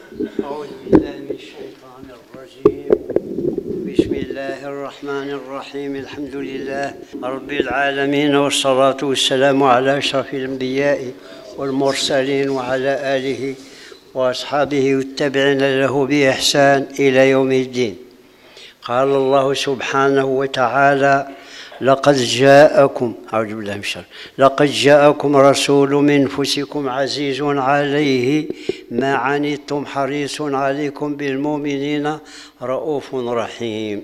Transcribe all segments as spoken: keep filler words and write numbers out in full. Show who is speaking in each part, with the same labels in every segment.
Speaker 1: أعوذ بالله من الشيطان الرجيم. بسم الله الرحمن الرحيم. الحمد لله رب العالمين، والصلاة والسلام على أشرف الأنبياء والمرسلين وعلى آله وأصحابه والتابعين له بإحسان إلى يوم الدين. قال الله سبحانه وتعالى: لقد جاءكم أعوذ بالله من الشر لقد جاءكم رسول من أنفسكم عزيز عليه ما عنتم حريص عليكم بالمؤمنين رؤوف رحيم.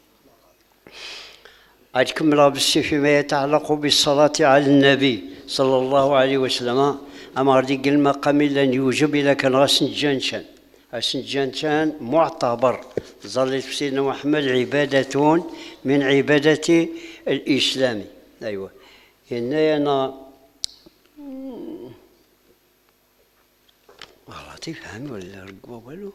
Speaker 1: أتكمل بالسي فيما يتعلق بالصلاة على النبي صلى الله عليه وسلم. أما غادي المقام لن يوجب إلا كان غاسنجانشان أسنجانشان معتبر ظلت في سيدنا محمد عبادة من عبادة الإسلام. أيوة هنا أنا والله تفهم ولا رقبة والو.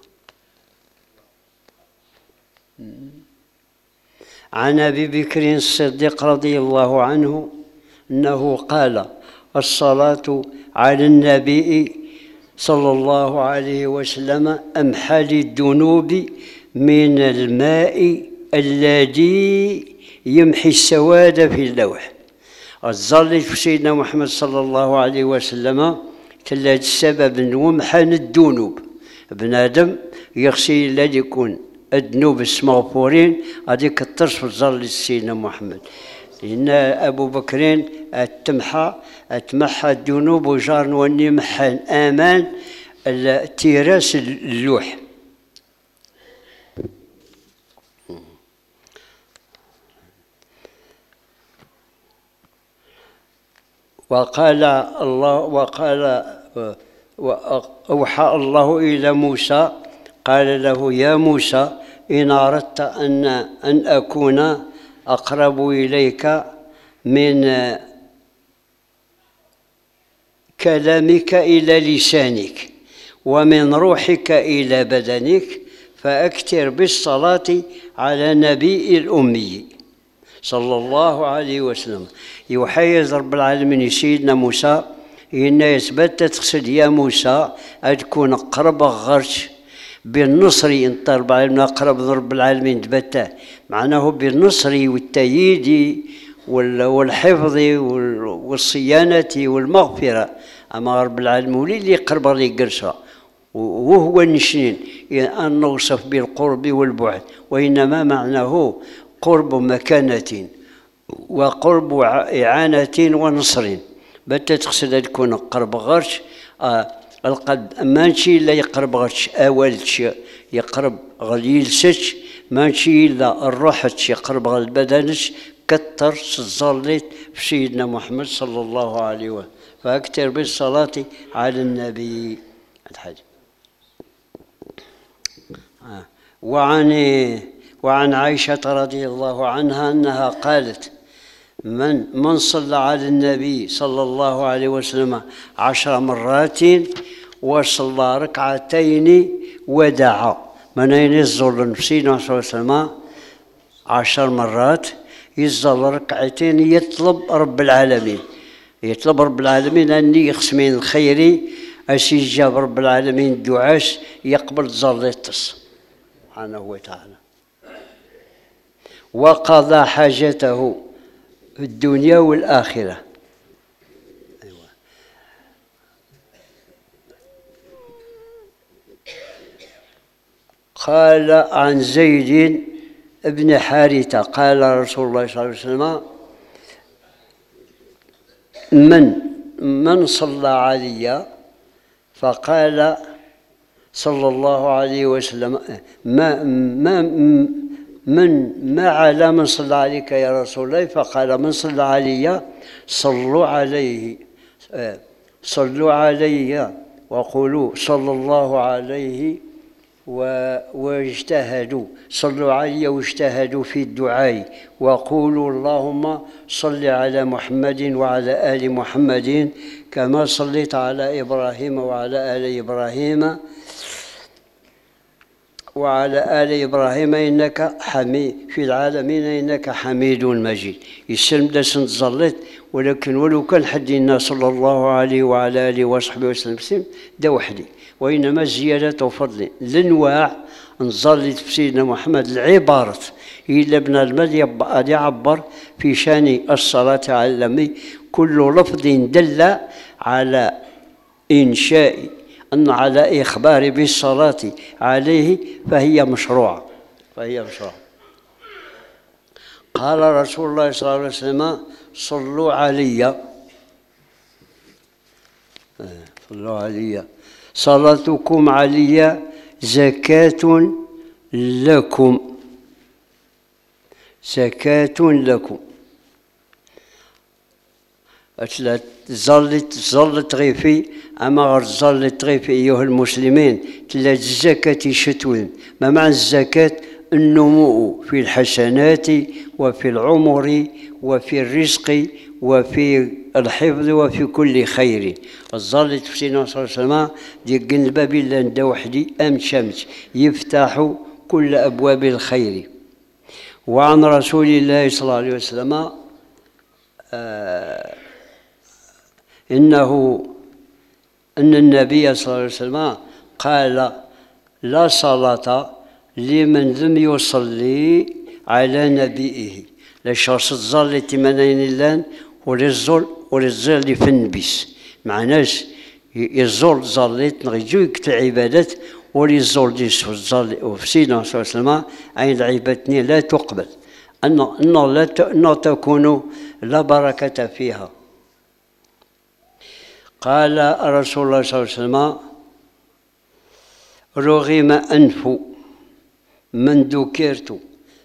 Speaker 1: عن أبي بكر الصديق رضي الله عنه أنه قال: الصلاة على النبي صلى الله عليه وسلم أمحى للذنوب من الماء الذي يمحي السواد في اللوح. الظل في سيدنا محمد صلى الله عليه وسلم كلا السبب ومحان الذنوب. ابن آدم يغسل الذي يكون الذنوب المغفورين غادي كثر في الظل سيدنا محمد. لأن أبو بكر التمحى أتمحى الذنوب وجار وني محى الآمان تيراس اللوح. وقال الله وقال وأوحى الله إلى موسى قال له: يا موسى إن أردت أن أن أكون أقرب إليك من كلامك إلى لسانك ومن روحك إلى بدنك فأكثر بالصلاة على نبي الأمي صلى الله عليه وسلم. يحيز رب العالمين سيدنا موسى إن يثبت تقصد يا موسى أتكون قرب غرش بالنصر انت رب العالمين أقرب رب العالمين تبته معناه بالنصر والتأييد والحفظ والصيانة والمغفرة. أما رب العالمين ولي اللي قرب لي قرصة وهو النشنين أن نوصف بالقرب والبعد، وإنما معناه قرب مكانة وقرب إعانة ونصر. بتا تقصد تكون قرب غرش آه القلب ماشي لا يقرب غرش أولش يقرب غليلسش ماشي لا الروح يقرب غل بدنش كتر صليت في سيدنا محمد صلى الله عليه وسلم فأكثر بالصلاة على النبي. الحاجة آه. وعن وعن عائشة رضي الله عنها أنها قالت: من من صلى على النبي صلى الله عليه وسلم عشر مرات وصلى ركعتين ودعا. من أين يصلي سيدنا صلى الله عليه وسلم عشر مرات يصلي ركعتين يطلب رب العالمين يطلب رب العالمين أن يقسمين الخير أشي جاب رب العالمين دعاش يقبل ظليتس سبحانه وتعالى وقضى حاجته في الدنيا والآخرة. أيوة. قال عن زيد بن حارثة قال رسول الله صلى الله عليه وسلم: من من صلى علي فقال صلى الله عليه وسلم ما ما من ما على من صلى عليك يا رسول الله فقال: من صلى علي صلوا عليه صلوا علي وقولوا صلى الله عليه واجتهدوا صلوا علي واجتهدوا في الدعاء وقولوا اللهم صل على محمد وعلى آل محمد كما صليت على إبراهيم وعلى آل إبراهيم وعلى آل إبراهيم إنك حميد في العالمين إنك حميد مجيد. يسلم دا سنتزلط ولكن ولو كان حدينا صلى الله عليه وعلى آله وصحبه وسلم دا وحدي وإنما زيادة فضل. الأنواع نصلي في سيدنا محمد العبارة إلا ابن المال يعبر في شأن الصلاة على النبي كل لفظ دل على إنشاء أن على إخبار بالصلاة عليه فهي مشروعة فهي مشروعة. قال رسول الله صلى الله عليه وسلم صلوا علي صلوا علي صلاتكم علي زكاة لكم زكاة لكم. ظلت ظلت غيفي أما غير ظلت غيفي أيها المسلمين تلا الزكاة شتوين. ما معنى الزكاة؟ النمو في الحسنات وفي العمر وفي الرزق وفي الحفظ وفي كل خير. ظلت في سيدنا صلى الله عليه وسلم ديك الباب إلا ندا وحدي أم شمس يفتح كل أبواب الخير. وعن رسول الله صلى الله عليه وسلم آه إنه أن النبي صلى الله عليه وسلم قال لا صلاة لمن لم يصلي على نبيه. لا شخص تصلي تمانين اللان ورزول ورزول في النبيس معناش يزول صليت نغيجوك العبادات وليزول ديس وفي سيدنا صلى الله عليه وسلم عين العبادة لا تقبل أن لا تكون لا بركة فيها. قال رسول الله صلى الله عليه وسلم رغم أنف من ذكرت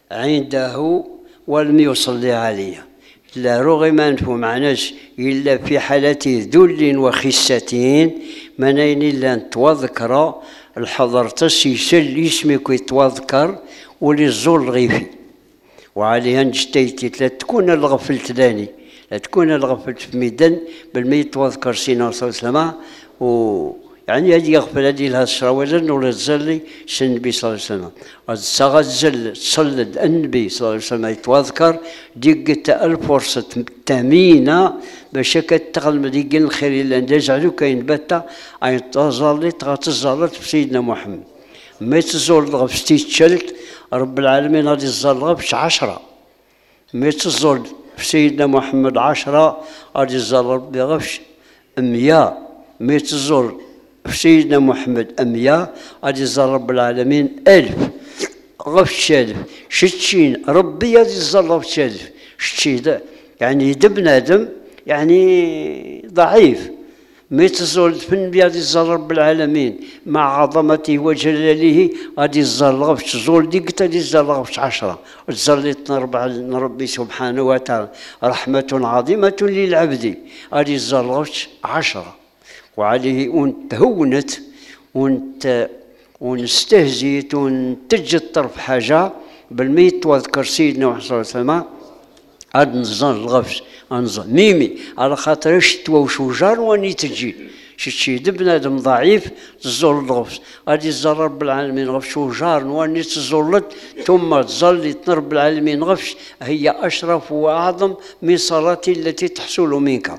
Speaker 1: عنده ولم يصلي عليه. لا رغم أنفه معناش إلا في حالة ذل وخسة منين إلا نتوذكر الحضر تسيسل اسمك يتوذكر وللزول غيفي وعليها نجتيتي لا تكون الغفلت ثاني لا تكون الغفلت في ميدان بل ما يتوذكر سيدنا صلى الله عليه وسلم و يعني هذه يغفل هذه لها الشراويل ولا تزلي شن النبي صلى الله عليه وسلم. الصغى تزل تصلد النبي صلى الله عليه وسلم يتوذكر ديك الفرصة ثمينة باش كتغلب ديك الخير اللي ندجعلو كاين باتا عين تزالي تغتزالت في سيدنا محمد. ما تزول غفستي تشلت رب العالمين غادي تزال غفش عشرة. ما تزول في سيدنا محمد عشرة غادي تزال ربي غفش مية. ما تزول في سيدنا محمد أمية غادي يزال رب العالمين ألف غفش ألف شتشين ربي غادي يزال غفش ألف شتشي يعني يد بنادم يعني ضعيف. ما يتزول في النبي غادي يزال رب العالمين مع عظمته وجلاله غادي يزال غفش زول ديك غادي يزال غفش عشرة تزلت ربي سبحانه وتعالى رحمة عظيمة للعبد غادي يزال غفش عشرة. وعليه ونتهونت ونت ونستهزيت ونتج الطرف حاجة بالميت وذكر سيدنا محمد صلى الله عليه وسلم عاد نزال الغفش انزل ميمي على خاطر شتوى وشجار واني تجي شتشي بنادم ضعيف تزول الغفش غادي يزال رب العالمين غفش وجار واني تزولت ثم تزلت رب العالمين غفش هي اشرف واعظم من صلاة التي تحصل منك.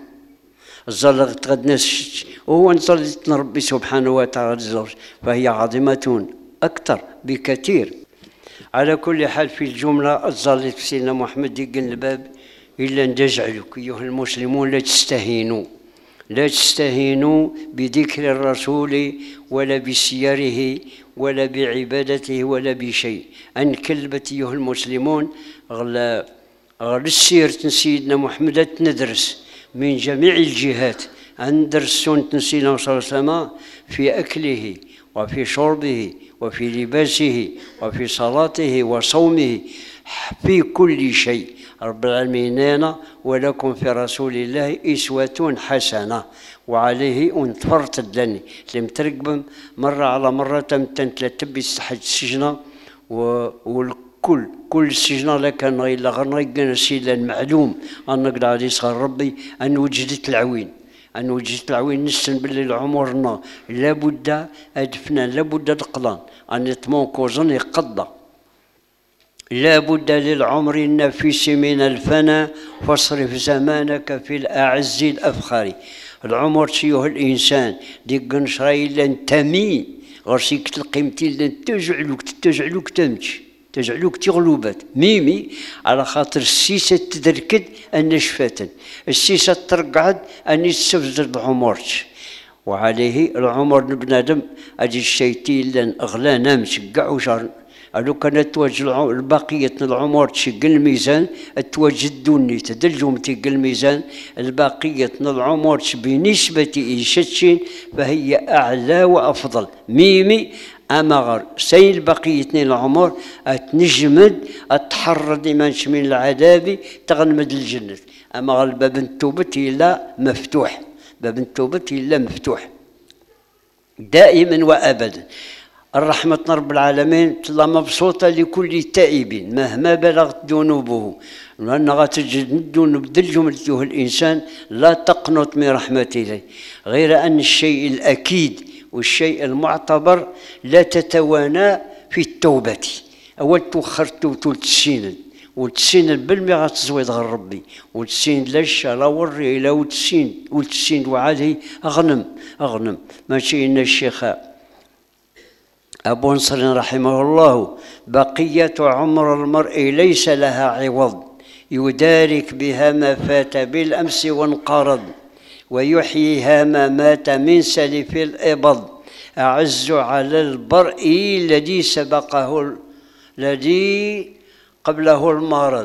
Speaker 1: زلغت غد ناس وهو نصليت ربي سبحانه وتعالى فهي عظيمة أكثر بكثير. على كل حال في الجملة صليت في سيدنا محمد يقل الباب إلا ندجعلك أيها المسلمون لا تستهينوا لا تستهينوا بذكر الرسول ولا بسيره ولا بعبادته ولا بشيء. أن كلبت أيها المسلمون غلا غير السيرة سيدنا محمد ندرس من جميع الجهات ندرس سنة سيدنا صلى الله عليه وسلم في أكله وفي شربه وفي لباسه وفي صلاته وصومه في كل شيء. رب العالمين ولكم في رسول الله أسوة حسنة وعليه انتفرت الدني لم ترقب مرة على مرة تمتن تبي تحت السجنة والكل كل السجنة لكن غير غير السيدة المعلوم أن نقدر عليه صغر ربي أن وجدت العوين أن وجدت العوين نسن باللي العمرنا لابد أدفنا لابد دقلان أن يطمون كوزن يقضى لابد للعمر النفيس من الفنا فاصرف زمانك في الأعز الأفخار العمر تشيوه الإنسان ديك نشري لن تمي غرسيك تلقيمتي لن تجعلوك تجعلوك تمشي تجعلوك تغلوبات ميمي على خاطر السيسة تدركد أن شفاتا السيسة ترقعد أن يستفزر العمرش وعليه العمر بنادم أجي الشيتي لن أغلا نامش قعو شهر ألو كانت توجه البقية العمر تشق الميزان توجدوني تدلجهم تيق الميزان البقية العمر بنسبة إيشتشين فهي أعلى وأفضل ميمي أما غير سيل بقية العمر أتنجمد أتحرد منش من العذاب تغنمد الجنة أما غير باب التوبة لا مفتوح باب التوبة لا مفتوح دائما وأبدا الرحمة رب العالمين تلا مبسوطة لكل تائب مهما بلغت ذنوبه لأن غتجد الذنوب دلجملته الإنسان لا تقنط من رحمة الله غير أن الشيء الأكيد والشيء المعتبر لا تتوانى في التوبة أول توخر توبة تسين وتسين بالمي غتزويد غير ربي وتسين لشا لا وري لا وتسين وتسين وعاده أغنم أغنم ماشي إن الشيخ أبو نصر رحمه الله بقية عمر المرء ليس لها عوض يدارك بها ما فات بالأمس وانقرض ويحييها ما مات من سلف الإبض أعز على البرء الذي سبقه الذي قبله المرض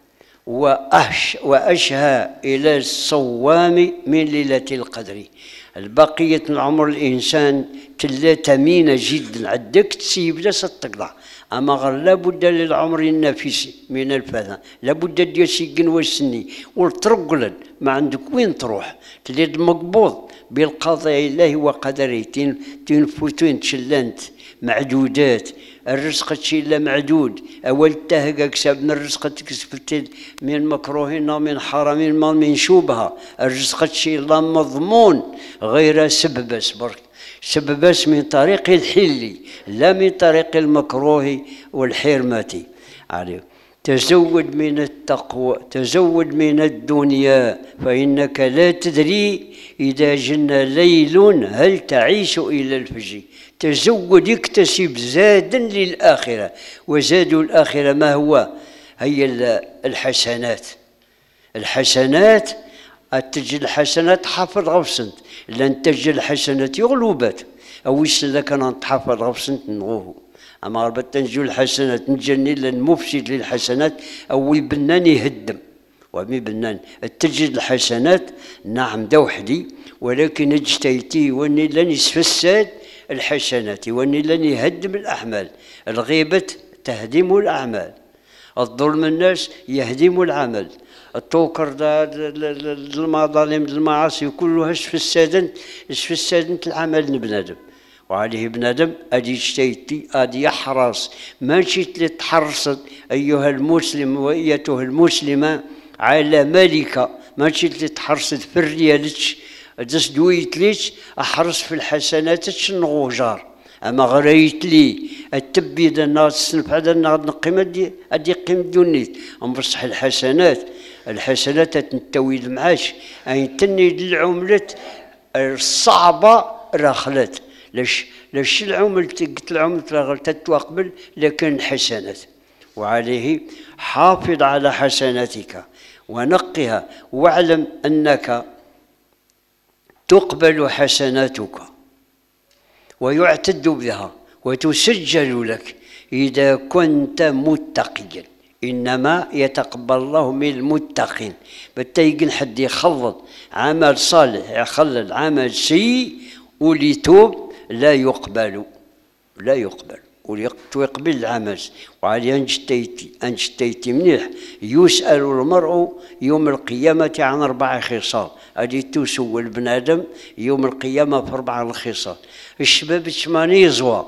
Speaker 1: وأش وأشهى إلى الصوام من ليلة القدر البقية من عمر الإنسان تلا ثمينة جدا عندك تسيب لا تقطع أما غير لابد للعمر النفس من الفضاء لابد ديال سيكن وسني والترقلن ما عندك وين تروح تلي مقبوض بالقضاء الله وقدره تنفوتين تشلنت معدودات الرزق تشيل معدود أول تهجا كسب من الرزق تكسبت من مكروهين ومن حرام من شوبها الرزق تشيل مضمون غير سبب برك سبب من طريق الحل لا من طريق المكروه والحرمة عليه تزود من التقوى تزود من الدنيا فإنك لا تدري إذا جن ليل هل تعيش إلى الفجر تزود اكتسب زادا للآخرة وزاد الآخرة ما هو هي الحسنات الحسنات تجي الحسنات حافظ غفصنت لن تجي الحسنات يغلوبات أو يسلا كان تحافظ غفصنت نغوه أما ربط تنجو الحسنات نجني لن مفسد للحسنات أو يبنان يهدم ومي بنان تجد الحسنات نعم دوحدي ولكن اجتيتي واني لن يسفسد الحسنات واني لن يهدم الأعمال الغيبة تهدم الأعمال الظلم الناس يهدم العمل التوكر دا المظالم المعاصي كلها اسفسادن اسفسادن العمل بنادم وعليه بنادم ادي اجتيتي ادي يحرص ما شئت لتحرصت ايها المسلم وايتها المسلمه على ملكه ما شئت لتحرصت في الريالتش دس دويت ليش احرص في الحسنات تشنغو جار اما غريت لي التبيد الناس سنف هذا النهار نقيم ادي ادي قيم دونيت ام بصح الحسنات الحسنات تنتوي المعاش اي تني العملة الصعبه رخلت ليش ليش العمل قلت العمل رغلت تتوقبل لكن حسنات وعليه حافظ على حسناتك ونقها واعلم انك تقبل حسناتك ويعتد بها وتسجل لك إذا كنت متقيا إنما يتقبل الله من المتقين بالتيقن حد يخلط عمل صالح يخلط عمل سيء وليتوب لا يقبل لا يقبل ويقبل العمل وعلي أنجتيتي أنجتيتي منيح يسأل المرء يوم القيامة عن أربع خصال هذه تسول بنادم يوم القيامة في أربع خصال الشباب تشماني يزوى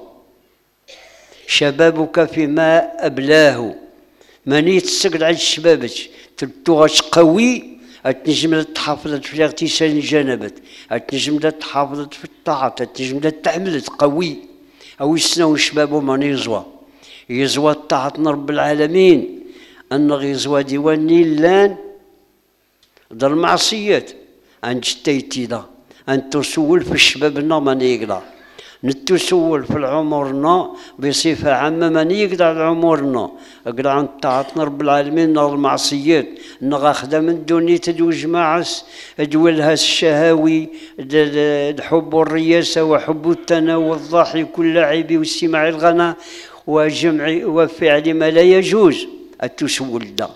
Speaker 1: شبابك فيما أبلاه ماني تسقل على الشباب تلتوغاش قوي التنجم تحافظ في اغتسال الجنابات التنجم تحافظ في الطاعات التنجم تحملت قوي أو يسنو الشباب ماني يزوى يزوى طاعة رب العالمين أن يزوى ديوان نيلان در المعصيات عند جتيتي دا أن تسول في شبابنا من يقدر، نتسول في العمرنا بصفة عامة من يقدر عمرنا اقدر عن طاعتنا رب العالمين نغ المعصيات نغ خدم الدنيا تدو جماعس دولها الشهاوي حب الرياسة وحب التناول والضحك واللعب واستماع الغناء وجمع وفعل ما لا يجوز التسول ده.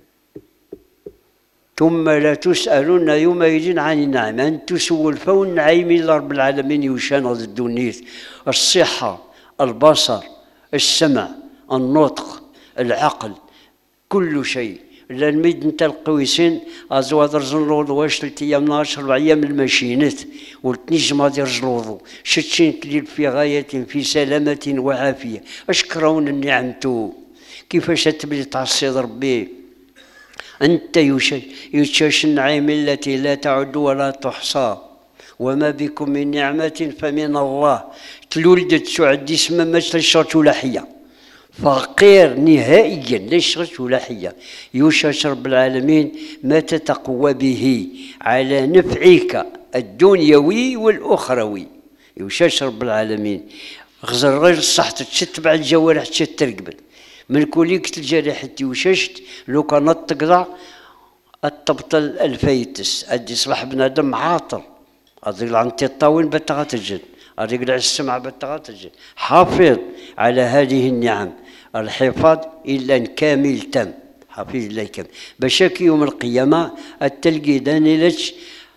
Speaker 1: ثم لا تسألون يومئذ عن النعيم، أن تسول فو النعيم إلا رب العالمين يوشان هذا الدنيا، الصحة، البصر، السمع، النطق، العقل، كل شيء. لأن ميد نتا القويسين أزواد رجل الوضو واش ثلاث أيام نهار أربع أيام الماشينات والتنجم هذا رجل الوضو شتشين تليل في غاية في سلامة وعافية. أشكرون النعمتو كيفاش تبلي تعصيد ربي أنت يشاش النعيم التي لا تعد ولا تحصى وما بكم من نعمة فمن الله. تلولدت سعد اسم ما تشرت لحية فقير نهائيا ليش ولا حية. يشاش رب العالمين ما تتقوى به على نفعك الدنيوي والأخروي. يشاش رب العالمين غزر الرجل صح تتبع الجوارح تترقبل من كوليك الجريحة وششت لو كانت تقطع التبطل الفيتس ادي صباح بنادم عاطل اضيق عن الطاوين بتغتجن اضيق على السمع بتغتجن. حافظ على هذه النعم الحفاظ الا كامل تام حافظ الله كامل بشك يوم القيامه التلقي دانيلتش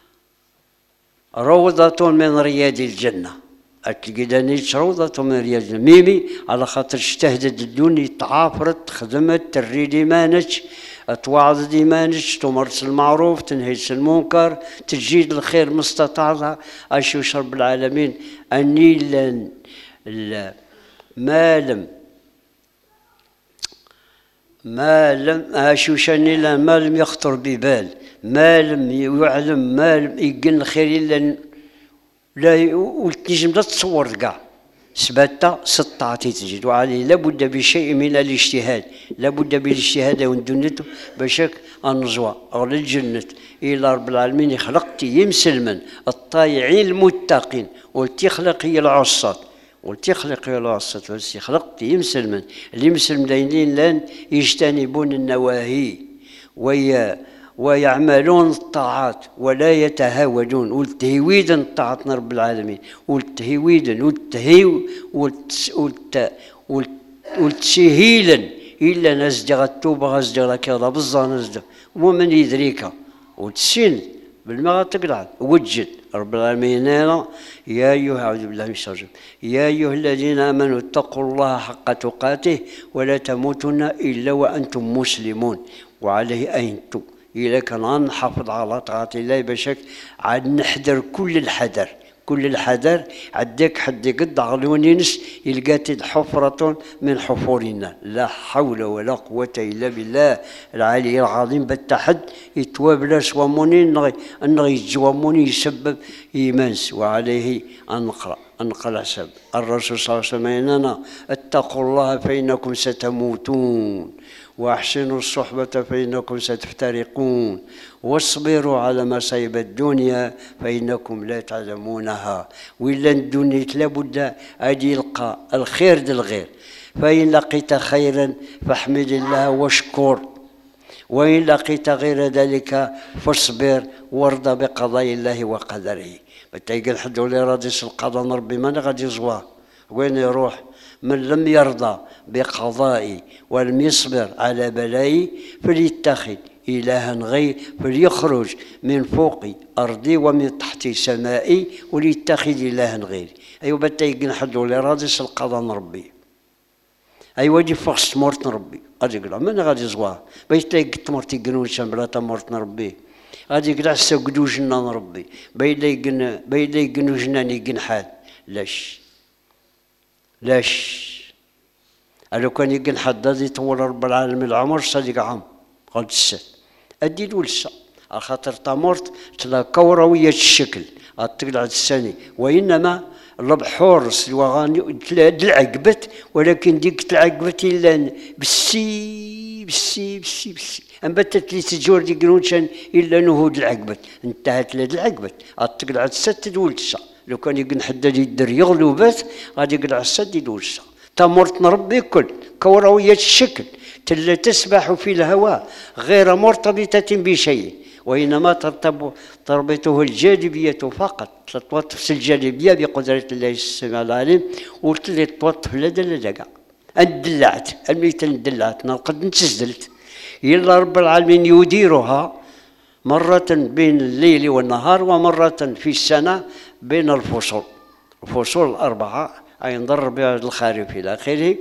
Speaker 1: روضة من رياض الجنه. تلقي دانيلتش روضة من رياض الجنه ميمي على خاطر اجتهدت الدنيا تعافرت خدمت تري ديمانتش توعظ ديمانتش تمارس المعروف تنهيش المنكر تجيد الخير مستطاعها. اشوش رب العالمين اني لن ما لم ما لم اشوش اني لن ما لم يخطر ببال ما لم يعلم ما لم يقن الخير الا لا وتنجم لا تصور كاع سباتا سطعتي تجد وعليه لابد بشيء من الاجتهاد لابد بالاجتهاد وندنته بشك النزوة أو للجنة إلى رب العالمين يخلقتي يمسلمن الطايعين المتقين والتخلق هي العصات والتخلق هي العصات والتخلقتي يمسلمن اللي يمسلم داينين لان يجتنبون النواهي ويا ويعملون الطاعات ولا يتهاودون والتهويدا طاعتنا رب العالمين والتهويدا والتهيو والتسهيلا إلا نزدغ التوبة غزدغ كذا بالظا نزدغ ومن يدريك والتسين بالمغا تقلع وجد رب العالمين. يا أيها أعوذ بالله من الشيطان يا أيها الذين آمنوا اتقوا الله حق تقاته ولا تموتن إلا وأنتم مسلمون. وعليه أنتم إلا كان نحافظ على طاعة الله بشك عاد نحذر كل الحذر كل الحذر عداك حد قد غلونينس يلقات حفرة من حفورنا لا حول ولا قوة إلا بالله العلي العظيم بالتحد يتوابلا سواموني أنغي يتجواموني يسبب إيمانس. وعليه أنقرأ أنقل حسب الرسول صلى الله عليه وسلم إننا اتقوا الله فإنكم ستموتون وأحسنوا الصحبة فإنكم ستفترقون واصبروا على مصائب الدنيا فإنكم لا تعلمونها. وإلا الدنيا لابد أن يلقى الخير للغير فإن لقيت خيرا فاحمد الله واشكر وإن لقيت غير ذلك فاصبر وارضى بقضاء الله وقدره. بتيقل حد ولا راضي القضاء ربي من غادي يزواه وين يروح من لم يرضى بقضائي ولم يصبر على بلائي فليتخذ إلها غير فليخرج من فوق أرضي ومن تحت سمائي وليتخذ إلها غيري. أيوة بتيقن حد ولا راضي القضاء ربي أيوة دي فخص تمرت ربي غادي يقول من غادي يزواه بيتلاقي تمرت يقنون شمبلا تمرت ربي غادي يقول عسى قدو جنان ربي بيلاقي بيلاقي جنان يقن حال لاش لاش لو كان يقن حد هذا يطول رب العالمين العمر صديق عام قد السد أدي الولسة خاطر تمرت تلا كروية الشكل أتقلع السنة وإنما البحور الوغاني العقبت، ولكن ديك العقبت الا بالسي بالسي بالسي بالسي انبتت لي تجور ديك نوشان الا نهود العقبت انتهت لهاد العقبت التقلع السات تدول تسع. لو كان يقن حدا يدير يغلو بات غادي يقلع السات يدول تسع. تمرت ربي كل كروية الشكل تلا تسبح في الهواء غير مرتبطة بشيء، وإنما ترتب تربطه الجاذبية فقط. تتوطف الجاذبية بقدرة الله السميع العليم وتلي توطف لدى لدى اندلعت الميت اندلعت نقد نتسدلت يلا رب العالمين يديرها مرة بين الليل والنهار ومرة في السنة بين الفصول الفصول الأربعة أي نضرب الخارف إلى آخره.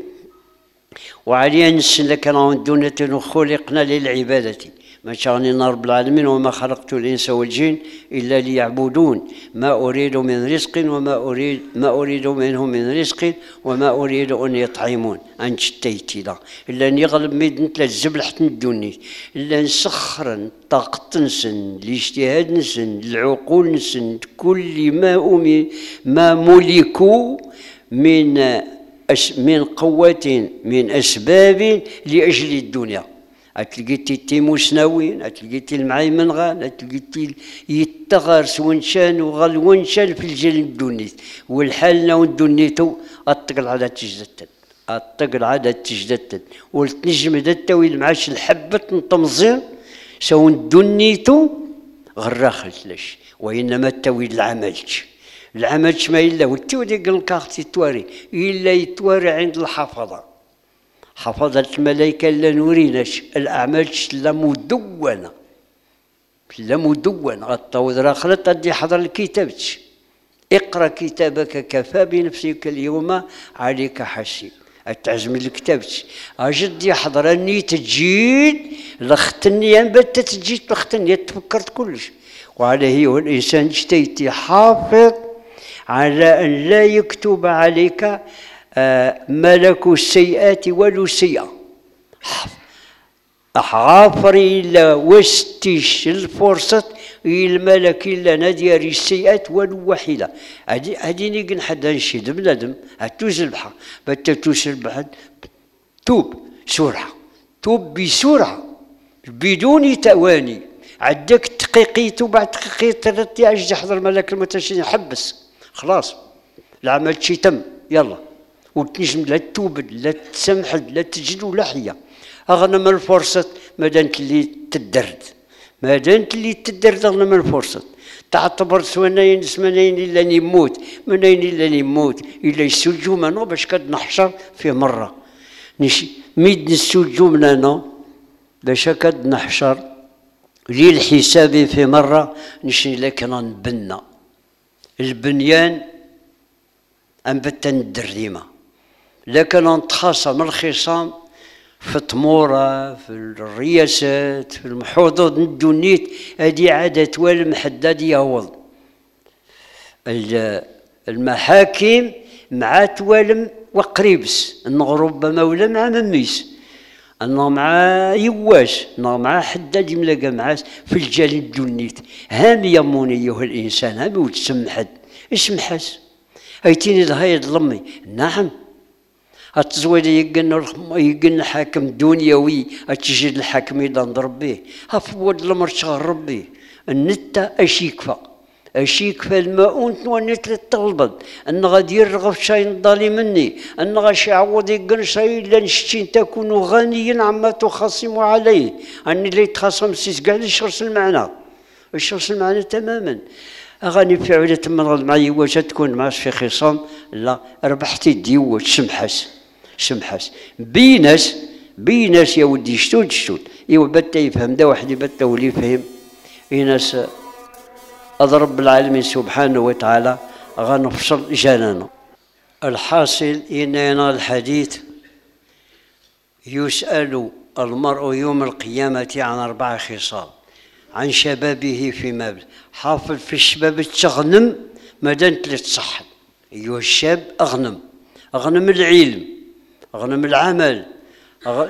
Speaker 1: وعليا نسن لك دونة خلقنا للعبادة ما شاءني رب العالمين وما خلقت الإنس والجن إلا ليعبدون ما أريد من رزق وما أريد ما أريد منهم من رزق وما أريد أن يطعمون أن شتيتي لا إلا أن يغلب ميد لا الزبل حتى ندوني إلا نسخرا طاقة نسن الاجتهاد نسن العقول نسن كل ما أمي ما ملكوا من أس من قوة من أسباب لأجل الدنيا. أتلقيتي تيموسناوين أتلقيتي المعيمنغان أتلقيتي يتغارس ونشان وغل ونشان في الجيل الدونيت والحالنا والدونيتو أطقل على تجدتن أطقل على تجدتن والتنجم دتا معاش الحبة نطمزين سون دونيتو غراخل ليش وإنما التوي العملش العملش ما إلا والتودي قل كاختي تواري إلا يتواري عند الحفظة حفظة الملائكة لا نوريناش الأعمال لا مدونة لا مدونة غطاو خلط أدي حضر الكتاب اقرأ كتابك كفى بنفسك اليوم عليك حسيب أتعزم الكتاب أجد حضرني تجيد لختني أنبت تجيد لختني تفكرت كلش. وعليه هو الإنسان اجتيتي حافظ على أن لا يكتب عليك آه ملك السيئات ولو سيئة أحغافري إلا وستيش الفرصة الملك إلا نادير السيئات ولو وحيدة. هادي هادي نيقن حدا نشيد بنادم هتوز البحر بتتوز البحر توب سرعة توب بسرعة بدون تواني عدك دقيقيت وبعد دقيقيت ترتي أجد حضر الملك المتشين حبس خلاص العمل شي تم يلا وتنجم لا توبد لا تسمحد لا تجد ولا حية أغنم الفرصة ما دانت اللي تدرد ما دانت اللي تدرد أغنم الفرصة تعتبر سوانين سمانين إلا نموت منين إلا نموت إلا يسجوا منا باش كاد نحشر في مرة نشي ميد نسجوا مننا باش كاد نحشر للحساب في مرة نشي لكن نبنى البنيان أنبت ندرديمة لكن نتخاصم الخصام في التمورة في الرياسات في المحوضات ندونيت هذه عادة والمحدد يهوض المحاكم مع توالم وقريبس انه ربما ولا مع مميس انه مع يواش انه مع حداد يملاقى معاس في الجال الدونيت هام يمون ايها الانسان هام وتسمحد اسمحس هيتيني ضهايد لمي نعم التزويد يقن يقن حاكم دنيوي اتجد الحاكم اذا نضرب به هفود الامر شغل ربي النتا اش يكفى اش يكفى الماء ونت للطلبد ان غادي يرغب شيء نضالي مني ان غاش يعوض يقن شيء الا نشتي تكون غنيا عما تخاصم عليه اني اللي يتخاصم سيس كاع الشخص المعنى الشخص المعنى تماما اغاني في عوده من معي واش تكون معاش في خصام لا ربحتي ديوت سمحس سمحس بيناس بيناس يا ودي شتود شتود ايوا بتا يفهم دا واحد بتا ولي فهم يناس اضرب العالمين سبحانه وتعالى غنفصل جنانه. الحاصل اننا الحديث يسأل المرء يوم القيامة عن أربع خصال عن شبابه فيما بل حافظ في الشباب تغنم مادام تصحد أيها الشاب أغنم أغنم العلم أغنم العمل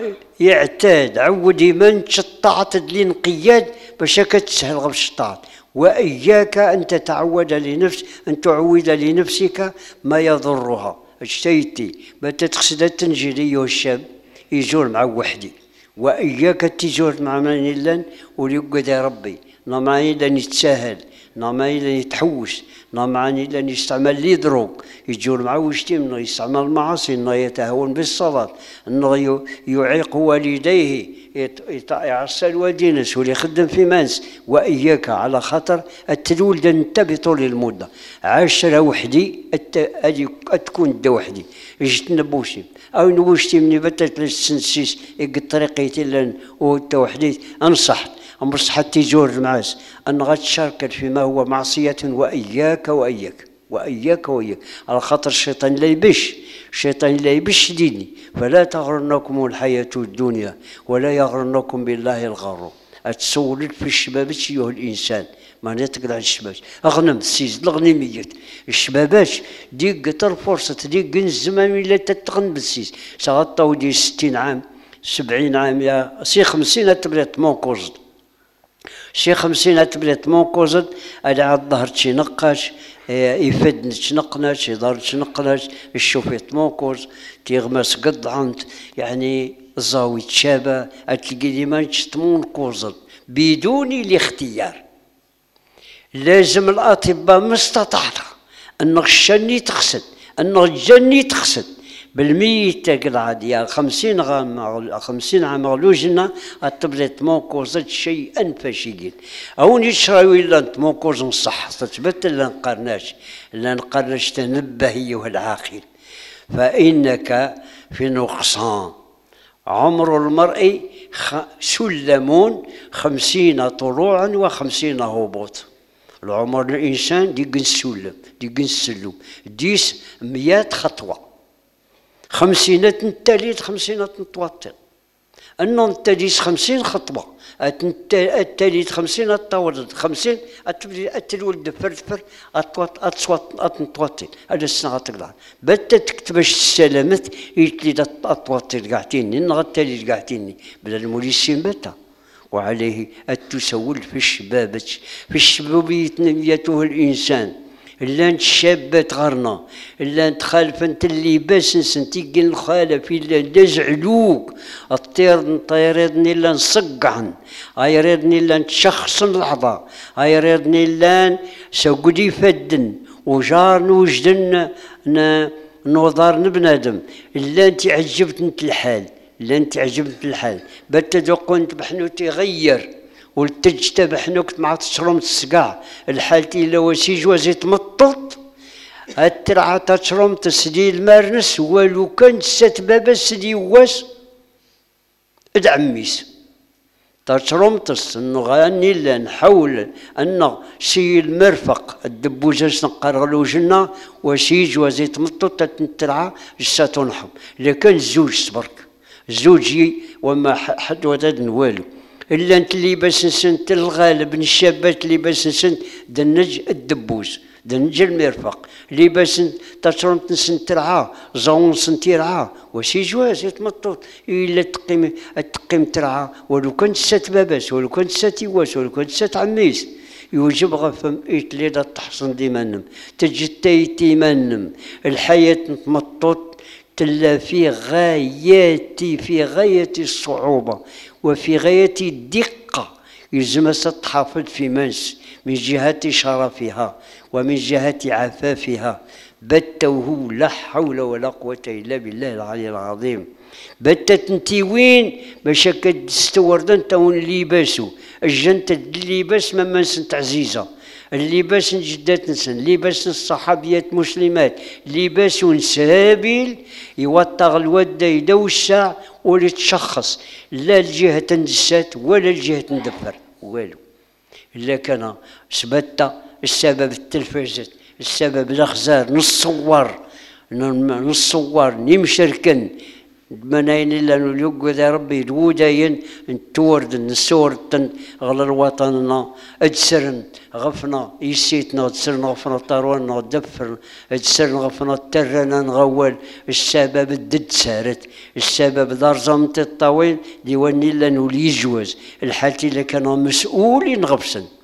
Speaker 1: يعتاد عود من شطعت لي انقياد باش كتسهل غير الشطاعت وإياك أن تتعود لنفس أن تعود لنفسك ما يضرها. اجتيتي ما تتقصد التنجيلي والشاب يجور مع وحدي، وإياك تجور مع من يلان وليقعد يا ربي نمعني لن يتساهل، نمعني لن يتحوس، نمعني لن يستعمل لي دروغ، يجور مع وشتي انه يستعمل المعاصي، انه يتهاون بالصلاة، انه يعيق والديه، يعصى الوالدينس واللي يخدم في مانس. واياك على خاطر التلولد انت بطول المدة عاشرة وحدي تكون دا وحدي يجتنبوشي او نوشتي مني بتت للسنسيس يقد طريقيتي لن وانت وحدي. انصحت انصح تيجور معاس ان غتشارك فيما هو معصية. واياك واياك واياك واياك على خاطر الشيطان لا يبش، الشيطان لا يبش ديني. فلا تغرنكم الحياة الدنيا ولا يغرنكم بالله الغرور. اتسولد في الشباب ايها الانسان ما نتقل على الشباب اغنم السيز الغنيميات الشبابات ديك قطر فرصة ديك الزمان ولا تتغن بالسيز سغطاو دي ستين عام سبعين عام يا سي خمسين تبلات موكوزد شي خمسين تبلات موكوزد على عاد ظهر شي نقاش يفد نتشنقناش يضر تشنقناش الشوفيت موكوز تيغمس قد عنت يعني زاوي تشابه تلقي ديما تشتمون كوزد بدون الاختيار. لازم الاطباء ما استطاعت ان الشني تقصد ان الجني تقصد بالميتة العادية خمسين عام خمسين عام غلوجنا التبلت موكوزة شيئا فشيئا أو نشراوي إلا أنت موكوز نصح تثبت إلا نقرناش إلا نقرناش تنبه أيها العاقل فإنك في نقصان. عمر المرء سلمون خمسين طلوعا وخمسين هبوط. العمر الإنسان ديك السلم ديك السلم ديس مئات خطوة خمسينات نتاليت خمسينات نتوطن أنه نتاليت خمسين خطوة التاليت خمسين التورد خمسين التلولد فرفر أتصوت أتنتوطن هذا السنة غتقلع بتا تكتباش السلامات يتلي أتوطن قاعتيني نغتالي قاعتيني بلا الموليسين بتا. وعليه التسول في الشباب في الشبابية نيته الإنسان إلا أنت شابات غرنا إلا أنت خالف أنت اللباس نسنتيق الخالف إلا لزعلوك الطير نطيرني إلا نصقعن أيريدني إلا نتشخصن الأعضاء أيريدني إلا سوقدي فدن وجار نوجدن نوضار بنادم إلا أنت عجبت انت الحال إلا أنت عجبت الحال بتدقوا أنت بحنوتي غير والتجتب حنوكت مع تشرم السقاع الحالتي لو سيج وزيت مطلط الترعة تشرم تسدي المارنس ولو كان سات بابا سدي واس ادعميس تشرم تس انه غاني لا نحاول ان سي المرفق الدبوزه نقرلو جنا وسيج وزيت مطلط تنترعى الساتونحم لكن الزوج صبرك زوجي وما حد وداد والو إلا أنت اللي باس نسنت الغالب من الشابات اللي باس نسنت دنج الدبوز دنج المرفق اللي باس تشرم نسنت رعاه زون سنتي رعاه وشي جواز يتمطط إلا تقيم تقيم ترعاه ولو كنت سات باباس ولو كنت سات يواس ولو كنت سات عميس يوجب غفم إتلي تحصن ديمانم تجتي تيمانم الحياة تمطط تلا في غاية في غاية الصعوبة وفي غاية الدقة يلزم تحافظ في منس من جهة شرفها ومن جهة عفافها بتوه لا حول ولا قوة إلا بالله العلي العظيم. بتت انتي وين باش كتستوردن تاون لباسو الجنت اللباس ما منسنت عزيزة اللباس جدات نسن لباس الصحابيات مسلمات لباس سابل يوطغ الود يدوسع ولا تشخص لا الجهة ندسات ولا الجهة ندفر والو إلا كان سبت السبب التلفزة السبب الأخزار نصور نصور نمشركن مناين إلا نلوق ذا ربي الوداين نتورد نسور غل الوطننا أجسرن غفنا يسيتنا تسرن غفنا طاروانا دفر أجسرن غفنا ترنا نغول السبب الدد سارت السبب دار زمت الطويل ديواني إلا نولي جواز الحالتي اللي كانوا مسؤولين غفسن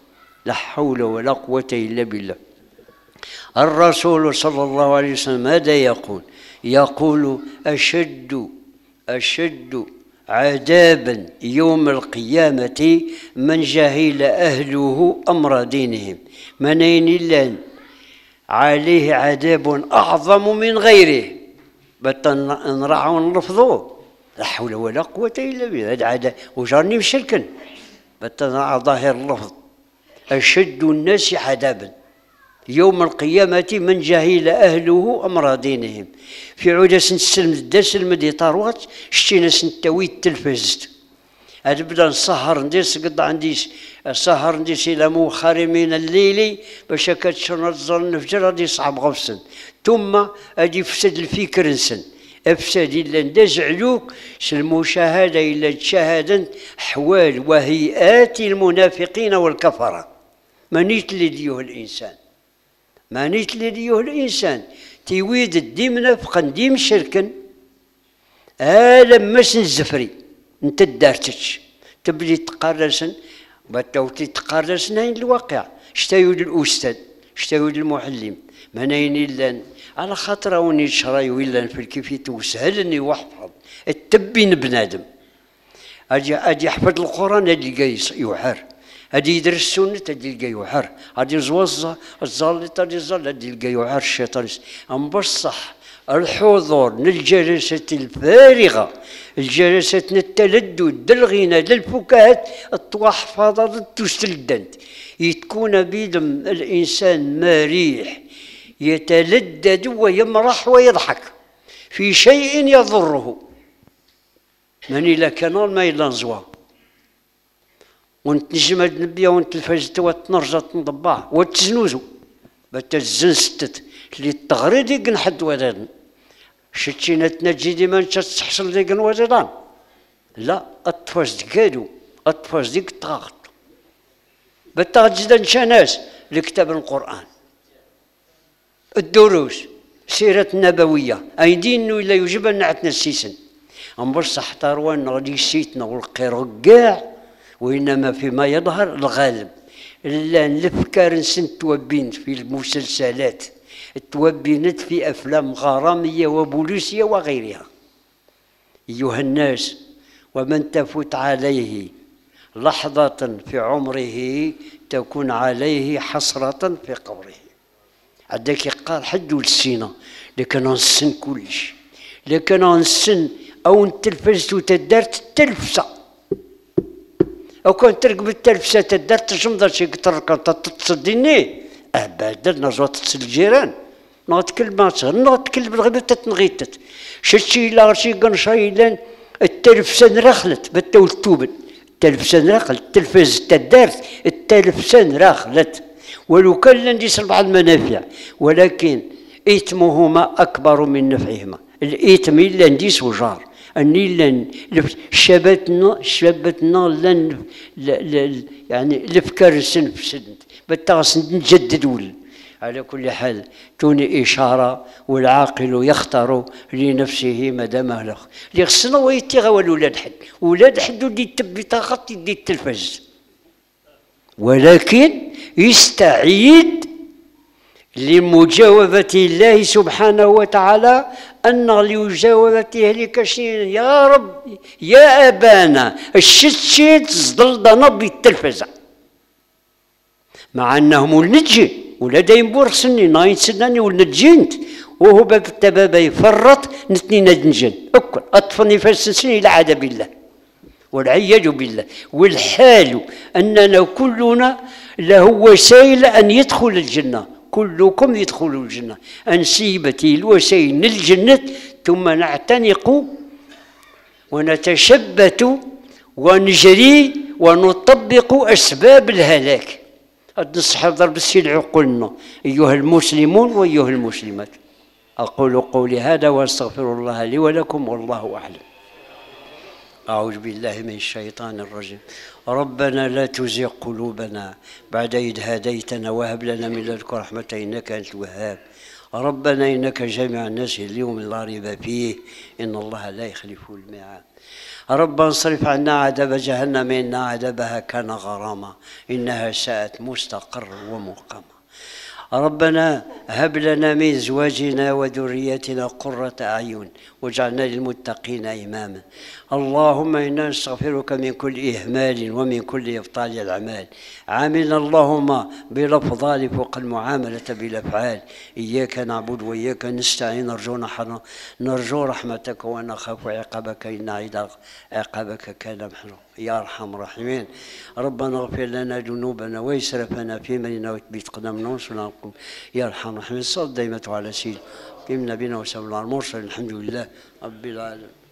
Speaker 1: لا حول ولا قوة إلا بالله. الرسول صلى الله عليه وسلم ماذا يقول؟ يقول أشد أشد عذابا يوم القيامة من جهل أهله أمر دينهم، منين الله عليه عذاب أعظم من غيره. بتنرعوا ونرفضوه، لا حول ولا قوة إلا بالله. هذا عذاب وجرني مشركا، بتنرع ظاهر اللفظ. أشد الناس عذابا يوم القيامة من جهل أهله أمر دينهم. في عودة سنسلم الدرس المدي طاروات شتينا سنتوي التلفزت. هذا بدا نسهر نديس قد عندي سهر نديس إلى مؤخر من الليل باش كتشرن الظل نفجر غادي يصعب غفصن، ثم أدي فسد الفكر نسن أفسد إلا نداز علوك المشاهدة إلا تشاهدا أحوال وهيئات المنافقين والكفرة. مانيت اللي ديوه الإنسان، مانيت اللي ديوه الإنسان تيويد دي منافقا دي مشركا آلم مسن الزفري انت دارتش تبدي تقارسن باتوتي تقارسن هين الواقع. شتايود الأستاذ شتايود المعلم منين إلا على خاطر وني شراي ولا في الكيفية وسهل اني وحفظ التبين بنادم. اجي اجي يحفظ القران هادي لقى يوحر، هادي يدرس السنه هادي لقى يوحر، هادي يزوز الزالط هادي الزال هادي لقى يوحر الشيطان. ام بصح الحضور للجلسة الفارغة، الجلسة التلدد الغنى للفكاهات التوحفظة تستلدنت يتكون بيدم الإنسان مريح يتلدد ويمرح ويضحك في شيء يضره. من إلا كان ما إلا نزوى وانت نجمد نبيا وانت الفجت وتنرجع تنضبع وتزنوزو بتزن ستت اللي التغريد يقن حد ودان شتينا تنجي ديما تحصل ديك الوزيران. لا اطفاش دكادو اطفاش ديك الطاغط بالتغجد نشاناس لكتاب القرآن الدروس سيرة النبوية أيدين إلا يجب أن نعتنا السيسن أم بصح طاروان غادي سيتنا والقير كاع، وإنما فيما يظهر الغالب إلا الأفكار نسن توبين في المسلسلات توبينت في أفلام غرامية وبوليسية وغيرها. أيها الناس، ومن تفوت عليه لحظة في عمره تكون عليه حسرة في قبره. عندك قال حد السينة لكن نسن كلش، لكن نسن أو التلفزة وتدارت التلفزة أو كان تركب التلفزة تدارت تجمضر شي تركب تصديني أبدا نجوى تتصل الجيران نغط كلمات نغط كلمة الغيبة تتنغيتت شتشي لا شي قنشايلان التلفزة نرخلت بالتول توبت التلفزة نرخلت التلفزة تدارت التلفزة نرخلت ولو كان لندي سبع المنافع، ولكن إثمهما أكبر من نفعهما. الإثم إلا نديس وجار أني لن شبتنا شبتنا لن يعني الأفكار سن في سن بالتغس نجدد ول. على كل حال توني إشارة والعاقل يختار لنفسه مدام أهلخ اللي خصنا ويتيغا ولاد حد ولاد حد ودي تبي طاقت يدي التلفز، ولكن يستعيد لمجاوبة الله سبحانه وتعالى أن لمجاوبته لكشين يا رب يا أبانا الشتشيت صدلدنا بالتلفزة مع أنهم ولنجي ولا دايم بورسني ناين سناني ولنجينت وهو باب التبابة يفرط نتني ندنجن أكل أطفني فالسنسني إلى عذاب الله والعياذ بالله. والحال أننا كلنا له وسائل أن يدخل الجنة، كلكم يدخلوا الجنة أنسيبتي الوسائل للجنة ثم نعتنق ونتشبت ونجري ونطبق أسباب الهلاك. نصح ضرب السلع عقولنا أيها المسلمون وأيها المسلمات. أقول قولي هذا وأستغفر الله لي ولكم والله أعلم. أعوذ بالله من الشيطان الرجيم. ربنا لا تزغ قلوبنا بعد إذ هديتنا وهب لنا من لدنك رحمة إنك أنت الوهاب. ربنا إنك جامع الناس اليوم لا ريب فيه إن الله لا يخلف الميعاد. ربنا اصرف عنا عذاب جهنم إن عذابها كان غراما إنها ساءت مستقر ومقاما. ربنا هب لنا من ازواجنا وذريتنا قرة اعين واجعلنا للمتقين اماما. اللهم انا نستغفرك من كل اهمال ومن كل ابطال الاعمال. عاملنا اللهم بالافضال فوق المعامله بالافعال. اياك نعبد واياك نستعين، نرجو نحن نرجو رحمتك ونخاف عقابك ان عقابك كان محروما يا ارحم الراحمين. ربنا اغفر لنا ذنوبنا واسرافنا في امرنا وثبت قدمنا وانصرنا يا ارحم الراحمين. الصلاه دائمه على سيدنا نبينا وسلم على المرسل. الحمد لله رب العالمين.